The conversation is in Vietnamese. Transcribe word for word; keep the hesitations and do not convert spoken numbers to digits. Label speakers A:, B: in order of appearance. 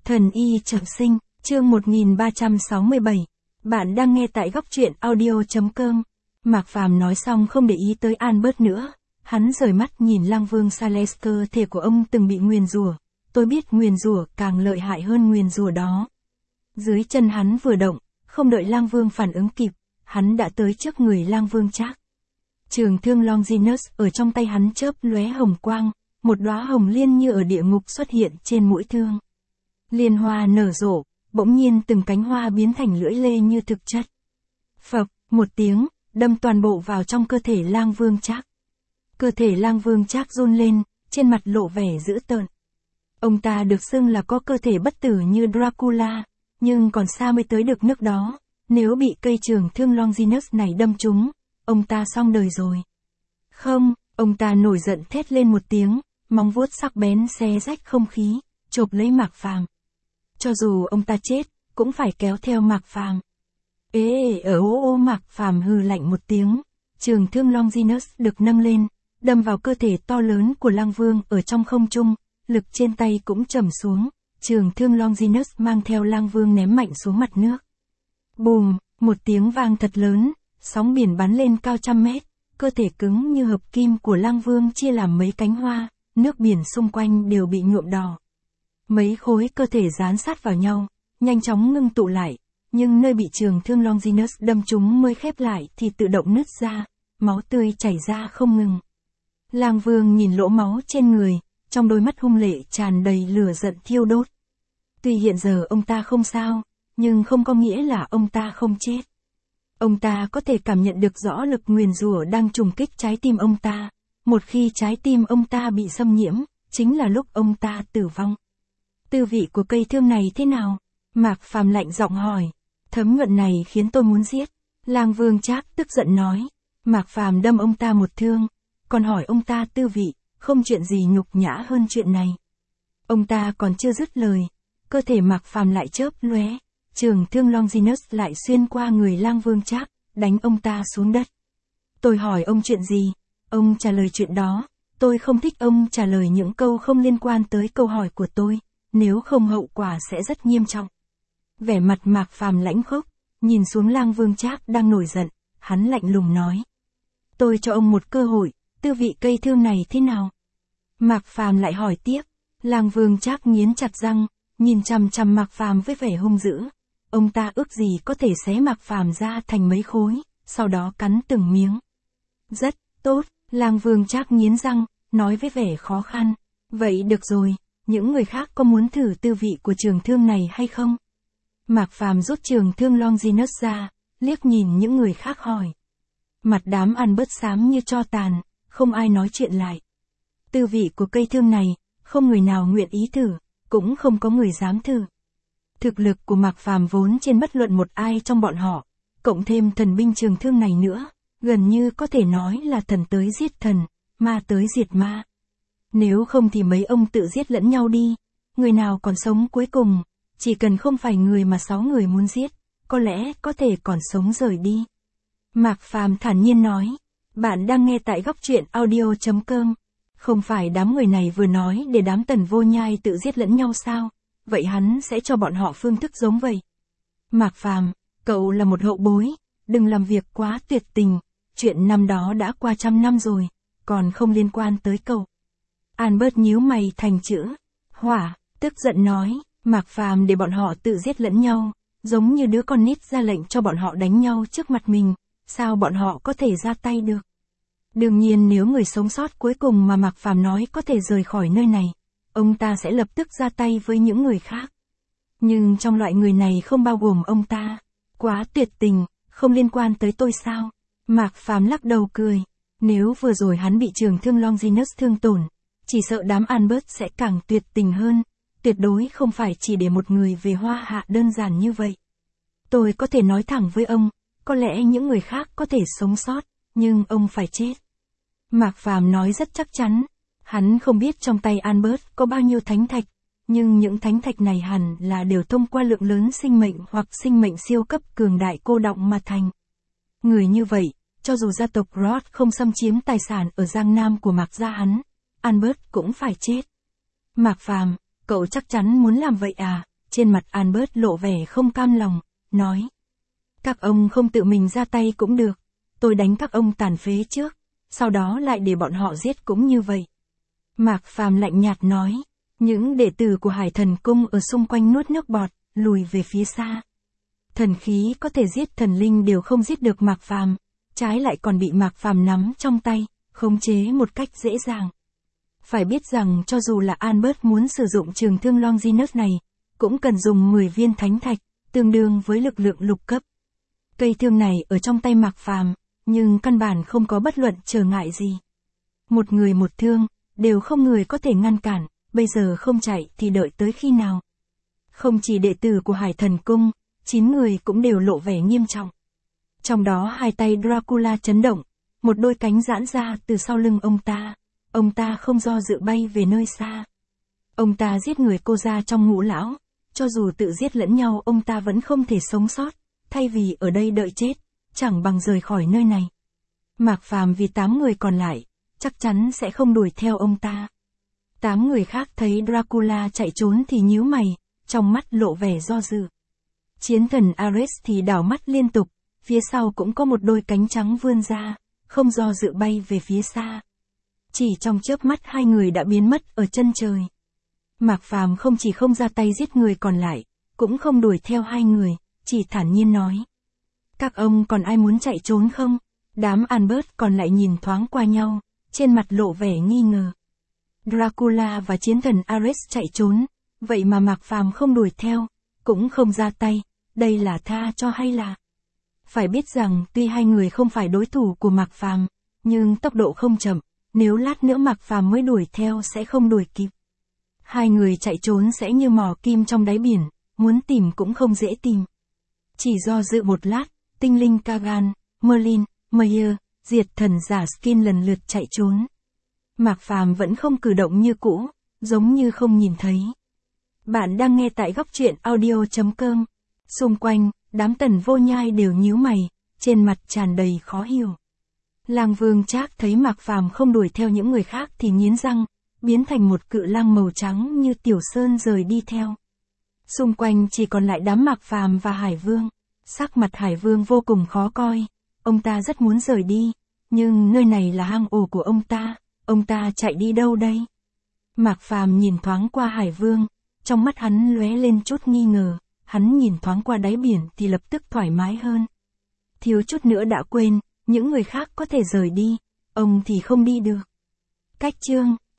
A: Thần y trọng sinh, chương một nghìn ba trăm sáu mươi bảy. Bạn đang nghe tại góc truyện audio chấm com. Mạc Phàm nói xong không để ý tới Albert nữa. Hắn rời mắt nhìn Lang Vương Sales, cơ thể của ông từng bị nguyền rủa. Tôi biết nguyền rủa càng lợi hại hơn nguyền rủa đó. Dưới chân hắn vừa động, không đợi Lang Vương phản ứng kịp, hắn đã tới trước người Lang Vương Trác. Trường thương Longinus ở trong tay hắn chớp lóe hồng quang, một đóa hồng liên như ở địa ngục xuất hiện trên mũi thương. Liên hoa nở rộ, bỗng nhiên từng cánh hoa biến thành lưỡi lê như thực chất. Phập, một tiếng, đâm toàn bộ vào trong cơ thể Lang Vương Trác. Cơ thể Lang Vương Trác run lên, trên mặt lộ vẻ dữ tợn. Ông ta được xưng là có cơ thể bất tử như Dracula, nhưng còn xa mới tới được nước đó. Nếu bị cây trường thương Longinus này đâm trúng, ông ta xong đời rồi. Không, ông ta nổi giận thét lên một tiếng, móng vuốt sắc bén xé rách không khí, chộp lấy Mạc Phàm. Cho dù ông ta chết, cũng phải kéo theo Mạc Phàm. Ê ở ô ô Mạc Phàm hừ lạnh một tiếng, trường thương Longinus được nâng lên, đâm vào cơ thể to lớn của Lang Vương ở trong không trung, lực trên tay cũng trầm xuống, trường thương Longinus mang theo Lang Vương ném mạnh xuống mặt nước. Bùm, một tiếng vang thật lớn, sóng biển bắn lên cao trăm mét, cơ thể cứng như hợp kim của Lang Vương chia làm mấy cánh hoa, nước biển xung quanh đều bị nhuộm đỏ. Mấy khối cơ thể dán sát vào nhau, nhanh chóng ngưng tụ lại, nhưng nơi bị trường thương Longinus đâm trúng mới khép lại thì tự động nứt ra, máu tươi chảy ra không ngừng. Lang Vương nhìn lỗ máu trên người, trong đôi mắt hung lệ tràn đầy lửa giận thiêu đốt. Tuy hiện giờ ông ta không sao, nhưng không có nghĩa là ông ta không chết. Ông ta có thể cảm nhận được rõ lực nguyền rủa đang trùng kích trái tim ông ta. Một khi trái tim ông ta bị xâm nhiễm, chính là lúc ông ta tử vong. Tư vị của cây thương này thế nào? Mạc Phàm lạnh giọng hỏi. Thấm nhuận này khiến tôi muốn giết. Lang Vương Trác tức giận nói. Mạc Phàm đâm ông ta một thương, còn hỏi ông ta tư vị, không chuyện gì nhục nhã hơn chuyện này. Ông ta còn chưa dứt lời, cơ thể Mạc Phàm lại chớp lóe, trường thương Longinus lại xuyên qua người Lang Vương Trác, đánh ông ta xuống đất. Tôi hỏi ông chuyện gì? Ông trả lời chuyện đó. Tôi không thích ông trả lời những câu không liên quan tới câu hỏi của tôi, nếu không hậu quả sẽ rất nghiêm trọng. Vẻ mặt Mạc Phàm lãnh khốc, nhìn xuống Lang Vương Trác đang nổi giận, hắn lạnh lùng nói. Tôi cho ông một cơ hội, tư vị cây thương này thế nào? Mạc Phàm lại hỏi tiếp. Lang Vương Trác nghiến chặt răng, nhìn chằm chằm Mạc Phàm với vẻ hung dữ. Ông ta ước gì có thể xé Mạc Phàm ra thành mấy khối, sau đó cắn từng miếng. Rất tốt, Lang Vương Trác nghiến răng, nói với vẻ khó khăn. Vậy được rồi, những người khác có muốn thử tư vị của trường thương này hay không? Mạc Phàm rút trường thương Longinus ra, liếc nhìn những người khác hỏi. Mặt đám ăn bớt xám như tro tàn, không ai nói chuyện lại. Tư vị của cây thương này, không người nào nguyện ý thử, cũng không có người dám thử. Thực lực của Mạc Phàm vốn trên bất luận một ai trong bọn họ, cộng thêm thần binh trường thương này nữa, gần như có thể nói là thần tới giết thần, ma tới diệt ma. Nếu không thì mấy ông tự giết lẫn nhau đi, người nào còn sống cuối cùng, chỉ cần không phải người mà sáu người muốn giết, có lẽ có thể còn sống rời đi. Mạc Phàm thản nhiên nói, bạn đang nghe tại góc truyện audio chấm com. Không phải đám người này vừa nói để đám Tần Vô Nhai tự giết lẫn nhau sao? Vậy hắn sẽ cho bọn họ phương thức giống vậy. Mạc Phàm, cậu là một hậu bối, đừng làm việc quá tuyệt tình, chuyện năm đó đã qua trăm năm rồi, còn không liên quan tới cậu. Albert nhíu mày thành chữ hỏa, tức giận nói, Mạc Phàm để bọn họ tự giết lẫn nhau, giống như đứa con nít ra lệnh cho bọn họ đánh nhau trước mặt mình, sao bọn họ có thể ra tay được? Đương nhiên nếu người sống sót cuối cùng mà Mạc Phàm nói có thể rời khỏi nơi này, ông ta sẽ lập tức ra tay với những người khác. Nhưng trong loại người này không bao gồm ông ta. Quá tuyệt tình, không liên quan tới tôi sao? Mạc Phàm lắc đầu cười. Nếu vừa rồi hắn bị trường thương Longinus thương tổn, chỉ sợ đám Albert sẽ càng tuyệt tình hơn. Tuyệt đối không phải chỉ để một người về Hoa Hạ đơn giản như vậy. Tôi có thể nói thẳng với ông, có lẽ những người khác có thể sống sót, nhưng ông phải chết. Mạc Phàm nói rất chắc chắn. Hắn không biết trong tay Albert có bao nhiêu thánh thạch, nhưng những thánh thạch này hẳn là đều thông qua lượng lớn sinh mệnh hoặc sinh mệnh siêu cấp cường đại cô đọng mà thành. Người như vậy, cho dù gia tộc Roth không xâm chiếm tài sản ở Giang Nam của Mạc gia hắn, Albert cũng phải chết. Mạc Phàm, cậu chắc chắn muốn làm vậy à? trên mặt Albert lộ vẻ không cam lòng, nói. Các ông không tự mình ra tay cũng được, tôi đánh các ông tàn phế trước, sau đó lại để bọn họ giết cũng như vậy. Mạc Phàm lạnh nhạt nói, những đệ tử của Hải Thần Cung ở xung quanh nuốt nước bọt, lùi về phía xa. Thần khí có thể giết thần linh đều không giết được Mạc Phàm, trái lại còn bị Mạc Phàm nắm trong tay, khống chế một cách dễ dàng. Phải biết rằng cho dù là Albert muốn sử dụng trường thương Longinus này, cũng cần dùng mười viên thánh thạch, tương đương với lực lượng lục cấp. Cây thương này ở trong tay Mạc Phàm, nhưng căn bản không có bất luận trở ngại gì. Một người một thương, đều không người có thể ngăn cản, bây giờ không chạy thì đợi tới khi nào. Không chỉ đệ tử của Hải Thần Cung, chín người cũng đều lộ vẻ nghiêm trọng. Trong đó hai tay Dracula chấn động, một đôi cánh giãn ra từ sau lưng ông ta. Ông ta không do dự bay về nơi xa. Ông ta giết người cô gia trong ngũ lão, cho dù tự giết lẫn nhau ông ta vẫn không thể sống sót, thay vì ở đây đợi chết, chẳng bằng rời khỏi nơi này. Mạc Phàm vì tám người còn lại, chắc chắn sẽ không đuổi theo ông ta. Tám người khác thấy Dracula chạy trốn thì nhíu mày, trong mắt lộ vẻ do dự. Chiến thần Ares thì đảo mắt liên tục, phía sau cũng có một đôi cánh trắng vươn ra, không do dự bay về phía xa. Chỉ trong chớp mắt hai người đã biến mất ở chân trời. Mạc Phàm không chỉ không ra tay giết người còn lại, cũng không đuổi theo hai người, chỉ thản nhiên nói. Các ông còn ai muốn chạy trốn không? Đám Albert còn lại nhìn thoáng qua nhau, trên mặt lộ vẻ nghi ngờ. Dracula và chiến thần Ares chạy trốn, vậy mà Mạc Phàm không đuổi theo, cũng không ra tay, đây là tha cho hay là? Phải biết rằng tuy hai người không phải đối thủ của Mạc Phàm, nhưng tốc độ không chậm, nếu lát nữa Mạc Phàm mới đuổi theo sẽ không đuổi kịp. Hai người chạy trốn sẽ như mò kim trong đáy biển, muốn tìm cũng không dễ tìm. Chỉ do dự một lát, tinh linh Kagan, Merlin, Meyer, diệt thần giả Skin lần lượt chạy trốn. Mạc Phàm vẫn không cử động như cũ, giống như không nhìn thấy. Bạn đang nghe tại góc truyện audio chấm com. Xung quanh, đám Tần Vô Nhai đều nhíu mày, trên mặt tràn đầy khó hiểu. Lang Vương Trác thấy Mạc Phàm không đuổi theo những người khác thì nghiến răng, biến thành một cự lang màu trắng như tiểu sơn rời đi theo. Xung quanh chỉ còn lại đám Mạc Phàm và Hải Vương. Sắc mặt Hải Vương vô cùng khó coi, ông ta rất muốn rời đi, nhưng nơi này là hang ổ của ông ta, ông ta chạy đi đâu đây? Mạc Phàm nhìn thoáng qua Hải Vương, trong mắt hắn lóe lên chút nghi ngờ, hắn nhìn thoáng qua đáy biển thì lập tức thoải mái hơn. Thiếu chút nữa đã quên, những người khác có thể rời đi, ông thì không đi được. Cách chương